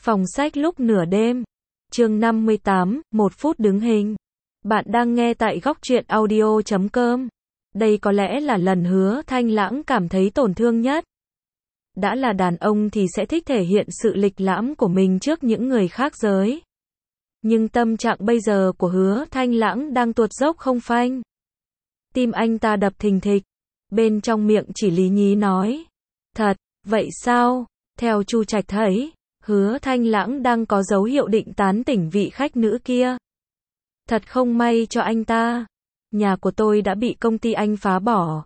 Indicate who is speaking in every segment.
Speaker 1: Phòng sách lúc nửa đêm. Chương 58, 1 phút đứng hình. Bạn đang nghe tại góc truyện audio.com. Đây có lẽ là lần Hứa Thanh Lãng cảm thấy tổn thương nhất. Đã là đàn ông thì sẽ thích thể hiện sự lịch lãm của mình trước những người khác giới. Nhưng tâm trạng bây giờ của Hứa Thanh Lãng đang tuột dốc không phanh. Tim anh ta đập thình thịch. Bên trong miệng chỉ lý nhí nói. Thật, vậy sao? Theo Chu Trạch thấy, Hứa Thanh Lãng đang có dấu hiệu định tán tỉnh vị khách nữ kia. Thật không may cho anh ta. Nhà của tôi đã bị công ty anh phá bỏ.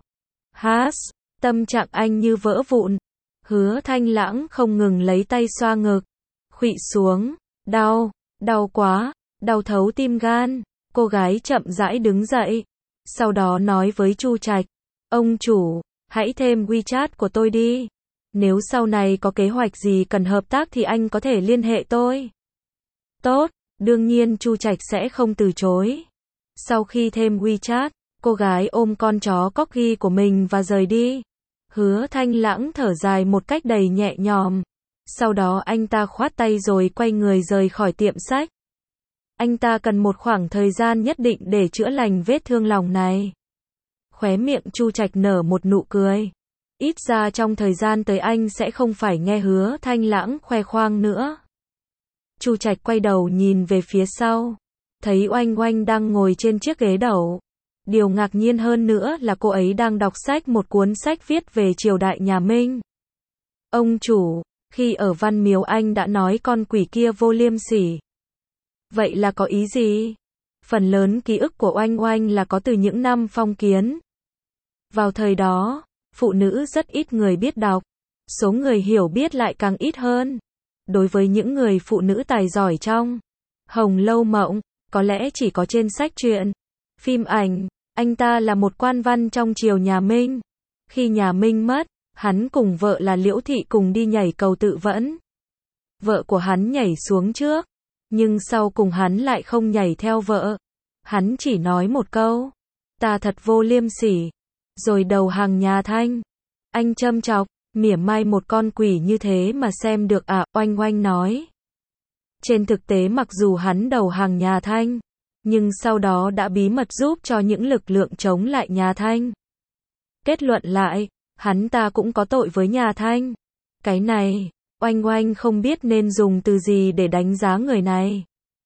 Speaker 1: Tâm trạng anh như vỡ vụn. Hứa Thanh Lãng không ngừng lấy tay xoa ngực. Khuỵu xuống. Đau quá, đau thấu tim gan. Cô gái chậm rãi đứng dậy. Sau đó nói với Chu Trạch. Ông chủ, hãy thêm WeChat của tôi đi. Nếu sau này có kế hoạch gì cần hợp tác thì anh có thể liên hệ tôi. Tốt, đương nhiên Chu Trạch sẽ không từ chối. Sau khi thêm WeChat, cô gái ôm con chó corgi của mình và rời đi. Hứa Thanh Lãng thở dài một cách đầy nhẹ nhõm. Sau đó anh ta khoát tay rồi quay người rời khỏi tiệm sách. Anh ta cần một khoảng thời gian nhất định để chữa lành vết thương lòng này. Khóe miệng Chu Trạch nở một nụ cười. Ít ra trong thời gian tới anh sẽ không phải nghe Hứa Thanh Lãng khoe khoang nữa. Chu Trạch quay đầu nhìn về phía sau. Thấy Oanh Oanh đang ngồi trên chiếc ghế đầu. Điều ngạc nhiên hơn nữa là cô ấy đang đọc sách, một cuốn sách viết về triều đại nhà Minh. Ông chủ, khi ở Văn Miếu anh đã nói con quỷ kia vô liêm sỉ. Vậy là có ý gì? Phần lớn ký ức của Oanh Oanh là có từ những năm phong kiến. Vào thời đó, phụ nữ rất ít người biết đọc. Số người hiểu biết lại càng ít hơn. Đối với những người phụ nữ tài giỏi trong Hồng Lâu Mộng, có lẽ chỉ có trên sách truyện, phim ảnh. Anh ta là một quan văn trong triều nhà Minh. Khi nhà Minh mất, hắn cùng vợ là Liễu Thị cùng đi nhảy cầu tự vẫn. Vợ của hắn nhảy xuống trước, nhưng sau cùng hắn lại không nhảy theo vợ. Hắn chỉ nói một câu, ta thật vô liêm sỉ, rồi đầu hàng nhà Thanh. Anh châm chọc, mỉa mai một con quỷ như thế mà xem được à? Oanh Oanh nói. Trên thực tế mặc dù hắn đầu hàng nhà Thanh, nhưng sau đó đã bí mật giúp cho những lực lượng chống lại nhà Thanh. Kết luận lại, hắn ta cũng có tội với nhà Thanh. Cái này, Oanh Oanh không biết nên dùng từ gì để đánh giá người này.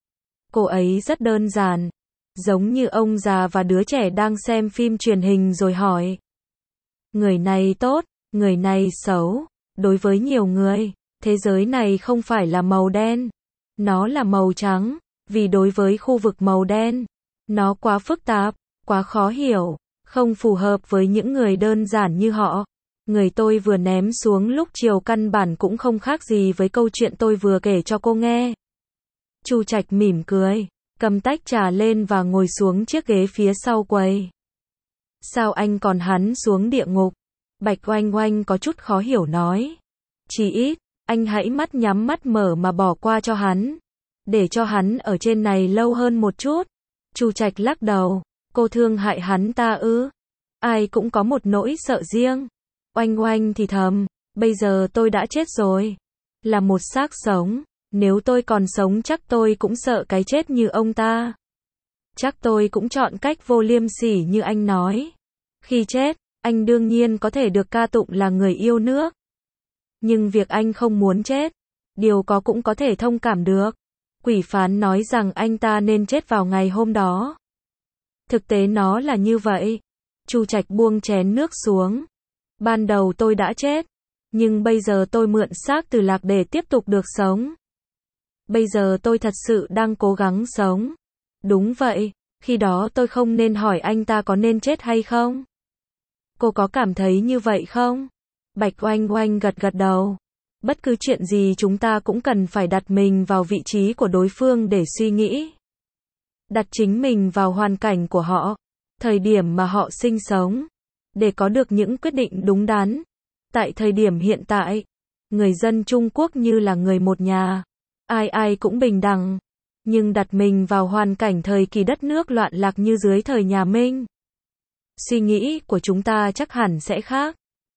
Speaker 1: Cô ấy rất đơn giản, giống như ông già và đứa trẻ đang xem phim truyền hình rồi hỏi. Người này tốt, người này xấu. Đối với nhiều người, thế giới này không phải là màu đen, nó là màu trắng. Vì đối với khu vực màu đen, nó quá phức tạp, quá khó hiểu, không phù hợp với những người đơn giản như họ. Người tôi vừa ném xuống lúc chiều căn bản cũng không khác gì với câu chuyện tôi vừa kể cho cô nghe. Chu Trạch mỉm cười, cầm tách trà lên và ngồi xuống chiếc ghế phía sau quầy. Sao anh còn hắn xuống địa ngục? Bạch Oanh Oanh có chút khó hiểu nói. Chỉ ít, anh hãy mắt nhắm mắt mở mà bỏ qua cho hắn. Để cho hắn ở trên này lâu hơn một chút. Chu Trạch lắc đầu. Cô thương hại hắn ta ư? Ai cũng có một nỗi sợ riêng. Oanh Oanh thì thầm. Bây giờ tôi đã chết rồi. Là một xác sống. Nếu tôi còn sống chắc tôi cũng sợ cái chết như ông ta. Chắc tôi cũng chọn cách vô liêm sỉ như anh nói. Khi chết, anh đương nhiên có thể được ca tụng là người yêu nước. Nhưng việc anh không muốn chết, điều có cũng có thể thông cảm được. Quỷ phán nói rằng anh ta nên chết vào ngày hôm đó. Thực tế nó là như vậy. Chu Trạch buông chén nước xuống. Ban đầu tôi đã chết, nhưng bây giờ tôi mượn xác từ Lạc để tiếp tục được sống. Bây giờ tôi thật sự đang cố gắng sống. Đúng vậy, khi đó tôi không nên hỏi anh ta có nên chết hay không. Cô có cảm thấy như vậy không? Bạch Oanh Oanh gật gật đầu. Bất cứ chuyện gì chúng ta cũng cần phải đặt mình vào vị trí của đối phương để suy nghĩ. Đặt chính mình vào hoàn cảnh của họ, thời điểm mà họ sinh sống, để có được những quyết định đúng đắn. Tại thời điểm hiện tại, người dân Trung Quốc như là người một nhà, ai ai cũng bình đẳng. Nhưng đặt mình vào hoàn cảnh thời kỳ đất nước loạn lạc như dưới thời nhà Minh, suy nghĩ của chúng ta chắc hẳn sẽ khác.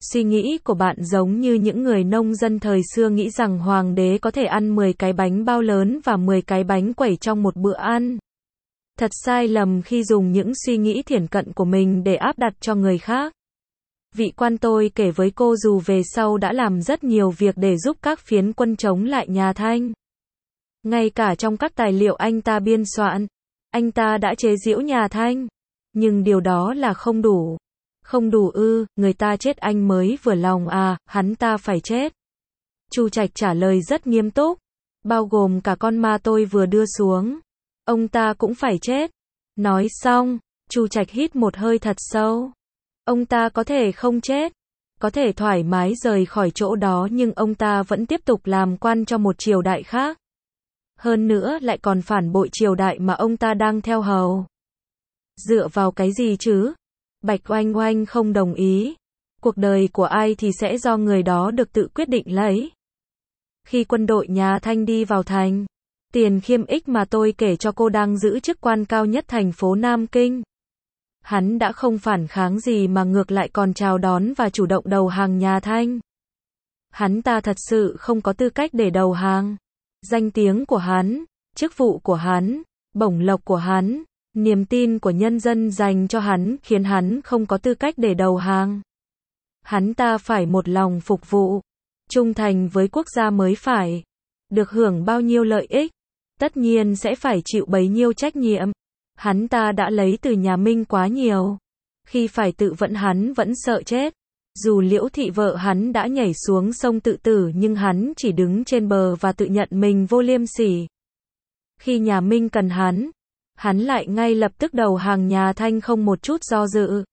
Speaker 1: Suy nghĩ của bạn giống như những người nông dân thời xưa nghĩ rằng hoàng đế có thể ăn 10 cái bánh bao lớn và 10 cái bánh quẩy trong một bữa ăn. Thật sai lầm khi dùng những suy nghĩ thiển cận của mình để áp đặt cho người khác. Vị quan tôi kể với cô dù về sau đã làm rất nhiều việc để giúp các phiến quân chống lại nhà Thanh. Ngay cả trong các tài liệu anh ta biên soạn, anh ta đã chế giễu nhà Thanh. Nhưng điều đó là không đủ. Không đủ ư, người ta chết anh mới vừa lòng à, hắn ta phải chết. Chu Trạch trả lời rất nghiêm túc. Bao gồm cả con ma tôi vừa đưa xuống. Ông ta cũng phải chết. Nói xong, Chu Trạch hít một hơi thật sâu. Ông ta có thể không chết, có thể thoải mái rời khỏi chỗ đó nhưng ông ta vẫn tiếp tục làm quan cho một triều đại khác. Hơn nữa lại còn phản bội triều đại mà ông ta đang theo hầu. Dựa vào cái gì chứ? Bạch Oanh Oanh không đồng ý. Cuộc đời của ai thì sẽ do người đó được tự quyết định lấy. Khi quân đội nhà Thanh đi vào thành, Tiền Khiêm Ích mà tôi kể cho cô đang giữ chức quan cao nhất thành phố Nam Kinh. Hắn đã không phản kháng gì mà ngược lại còn chào đón và chủ động đầu hàng nhà Thanh. Hắn ta thật sự không có tư cách để đầu hàng. Danh tiếng của hắn, chức vụ của hắn, bổng lộc của hắn, niềm tin của nhân dân dành cho hắn khiến hắn không có tư cách để đầu hàng. Hắn ta phải một lòng phục vụ, trung thành với quốc gia mới phải. Được hưởng bao nhiêu lợi ích, tất nhiên sẽ phải chịu bấy nhiêu trách nhiệm. Hắn ta đã lấy từ nhà Minh quá nhiều. Khi phải tự vẫn hắn vẫn sợ chết. Dù Liễu Thị vợ hắn đã nhảy xuống sông tự tử nhưng hắn chỉ đứng trên bờ và tự nhận mình vô liêm sỉ. Khi nhà Minh cần hắn lại ngay lập tức đầu hàng nhà Thanh không một chút do dự.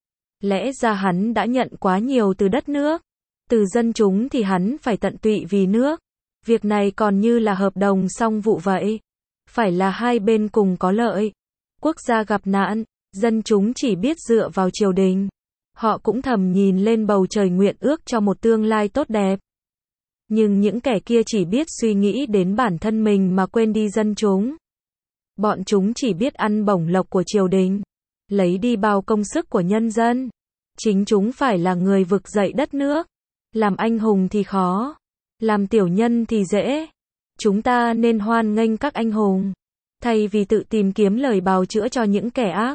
Speaker 1: Lẽ ra hắn đã nhận quá nhiều từ đất nước. Từ dân chúng thì hắn phải tận tụy vì nước. Việc này còn như là hợp đồng song vụ vậy. Phải là hai bên cùng có lợi. Quốc gia gặp nạn, dân chúng chỉ biết dựa vào triều đình. Họ cũng thầm nhìn lên bầu trời nguyện ước cho một tương lai tốt đẹp. Nhưng những kẻ kia chỉ biết suy nghĩ đến bản thân mình mà quên đi dân chúng. Bọn chúng chỉ biết ăn bổng lộc của triều đình, lấy đi bao công sức của nhân dân. Chính chúng phải là người vực dậy đất nước. Làm anh hùng thì khó, làm tiểu nhân thì dễ. Chúng ta nên hoan nghênh các anh hùng, thay vì tự tìm kiếm lời bào chữa cho những kẻ ác.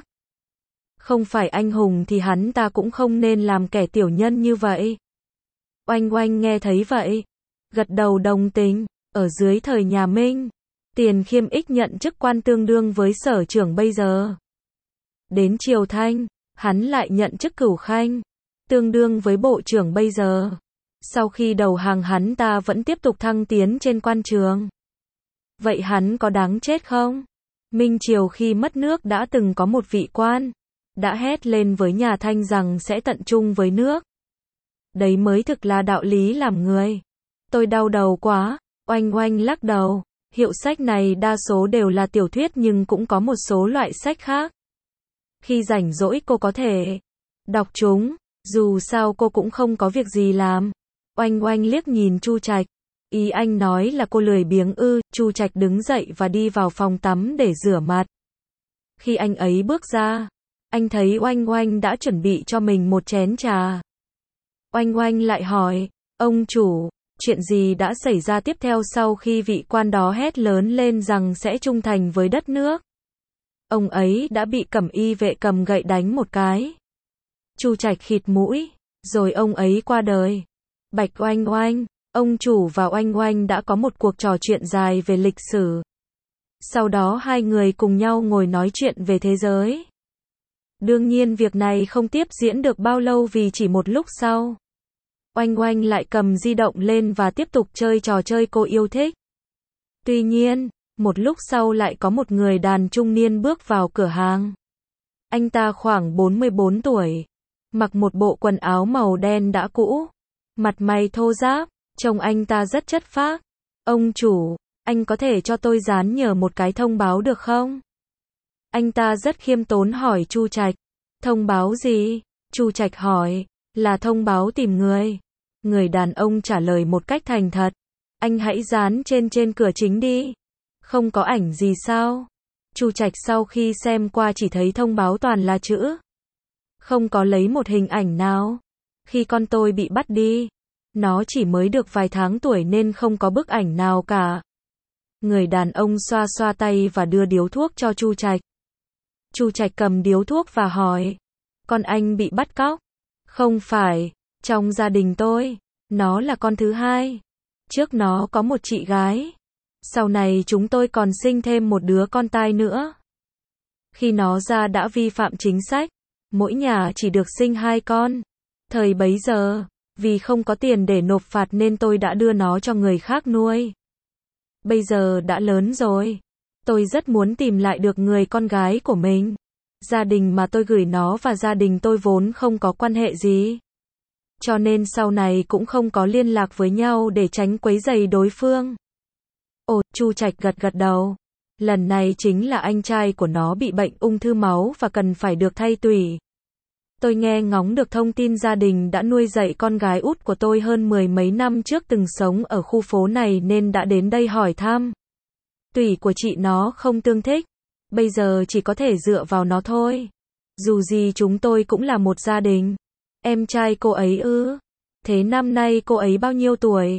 Speaker 1: Không phải anh hùng thì hắn ta cũng không nên làm kẻ tiểu nhân như vậy. Oanh Oanh nghe thấy vậy, gật đầu đồng tình. Ở dưới thời nhà Minh, Tiền Khiêm Ích nhận chức quan tương đương với sở trưởng bây giờ. Đến triều Thanh, hắn lại nhận chức cửu khanh, tương đương với bộ trưởng bây giờ. Sau khi đầu hàng hắn ta vẫn tiếp tục thăng tiến trên quan trường. Vậy hắn có đáng chết không? Minh Triều khi mất nước đã từng có một vị quan đã hét lên với nhà Thanh rằng sẽ tận trung với nước. Đấy mới thực là đạo lý làm người. Tôi đau đầu quá. Oanh Oanh lắc đầu. Hiệu sách này đa số đều là tiểu thuyết nhưng cũng có một số loại sách khác. Khi rảnh rỗi cô có thể đọc chúng, dù sao cô cũng không có việc gì làm. Oanh Oanh liếc nhìn Chu Trạch. Ý anh nói là cô lười biếng ư? Chu Trạch đứng dậy và đi vào phòng tắm để rửa mặt. Khi anh ấy bước ra, anh thấy Oanh Oanh đã chuẩn bị cho mình một chén trà. Oanh Oanh lại hỏi, ông chủ, chuyện gì đã xảy ra tiếp theo sau khi vị quan đó hét lớn lên rằng sẽ trung thành với đất nước? Ông ấy đã bị cẩm y vệ cầm gậy đánh một cái. Chu Trạch khịt mũi, rồi ông ấy qua đời. Bạch Oanh Oanh, ông chủ và Oanh Oanh đã có một cuộc trò chuyện dài về lịch sử. Sau đó hai người cùng nhau ngồi nói chuyện về thế giới. Đương nhiên việc này không tiếp diễn được bao lâu vì chỉ một lúc sau, Oanh Oanh lại cầm di động lên và tiếp tục chơi trò chơi cô yêu thích. Tuy nhiên, một lúc sau lại có một người đàn trung niên bước vào cửa hàng. Anh ta khoảng 44 tuổi, mặc một bộ quần áo màu đen đã cũ, mặt mày thô ráp, trông anh ta rất chất phác. Ông chủ, anh có thể cho tôi dán nhờ một cái thông báo được không? Anh ta rất khiêm tốn hỏi Chu Trạch. Thông báo gì? Chu Trạch hỏi. Là thông báo tìm người. Người đàn ông trả lời một cách thành thật. Anh hãy dán trên cửa chính đi. Không có ảnh gì sao? Chu Trạch sau khi xem qua chỉ thấy thông báo toàn là chữ. Không có lấy một hình ảnh nào. Khi con tôi bị bắt đi, nó chỉ mới được vài tháng tuổi nên không có bức ảnh nào cả. Người đàn ông xoa xoa tay và đưa điếu thuốc cho Chu Trạch. Chu Trạch cầm điếu thuốc và hỏi, con anh bị bắt cóc? Không phải, trong gia đình tôi, nó là con thứ hai. Trước nó có một chị gái. Sau này chúng tôi còn sinh thêm một đứa con trai nữa. Khi nó ra đã vi phạm chính sách, mỗi nhà chỉ được sinh 2 con. Thời bấy giờ, vì không có tiền để nộp phạt nên tôi đã đưa nó cho người khác nuôi. Bây giờ đã lớn rồi, tôi rất muốn tìm lại được người con gái của mình. Gia đình mà tôi gửi nó và gia đình tôi vốn không có quan hệ gì. Cho nên sau này cũng không có liên lạc với nhau để tránh quấy rầy đối phương. Ồ, Chu Trạch gật gật đầu. Lần này chính là anh trai của nó bị bệnh ung thư máu và cần phải được thay tủy. Tôi nghe ngóng được thông tin gia đình đã nuôi dạy con gái út của tôi hơn 10 mấy năm trước từng sống ở khu phố này nên đã đến đây hỏi thăm. Tủy của chị nó không tương thích, bây giờ chỉ có thể dựa vào nó thôi. Dù gì chúng tôi cũng là một gia đình. Em trai cô ấy ư? Thế năm nay cô ấy bao nhiêu tuổi?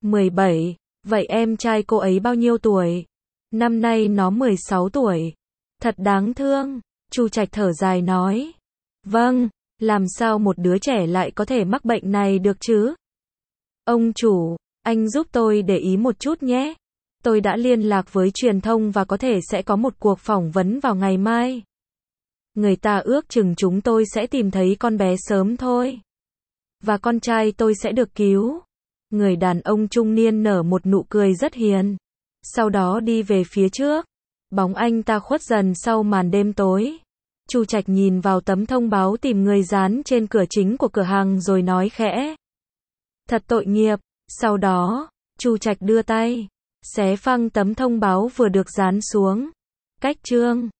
Speaker 1: 17. Vậy em trai cô ấy bao nhiêu tuổi? Năm nay nó 16 tuổi. Thật đáng thương. Chu Trạch thở dài nói. Vâng, làm sao một đứa trẻ lại có thể mắc bệnh này được chứ? Ông chủ, anh giúp tôi để ý một chút nhé. Tôi đã liên lạc với truyền thông và có thể sẽ có một cuộc phỏng vấn vào ngày mai. Người ta ước chừng chúng tôi sẽ tìm thấy con bé sớm thôi. Và con trai tôi sẽ được cứu. Người đàn ông trung niên nở một nụ cười rất hiền. Sau đó đi về phía trước. Bóng anh ta khuất dần sau màn đêm tối. Chu Trạch nhìn vào tấm thông báo tìm người dán trên cửa chính của cửa hàng rồi nói khẽ. Thật tội nghiệp. Sau đó, Chu Trạch đưa tay, xé phăng tấm thông báo vừa được dán xuống. Cách chương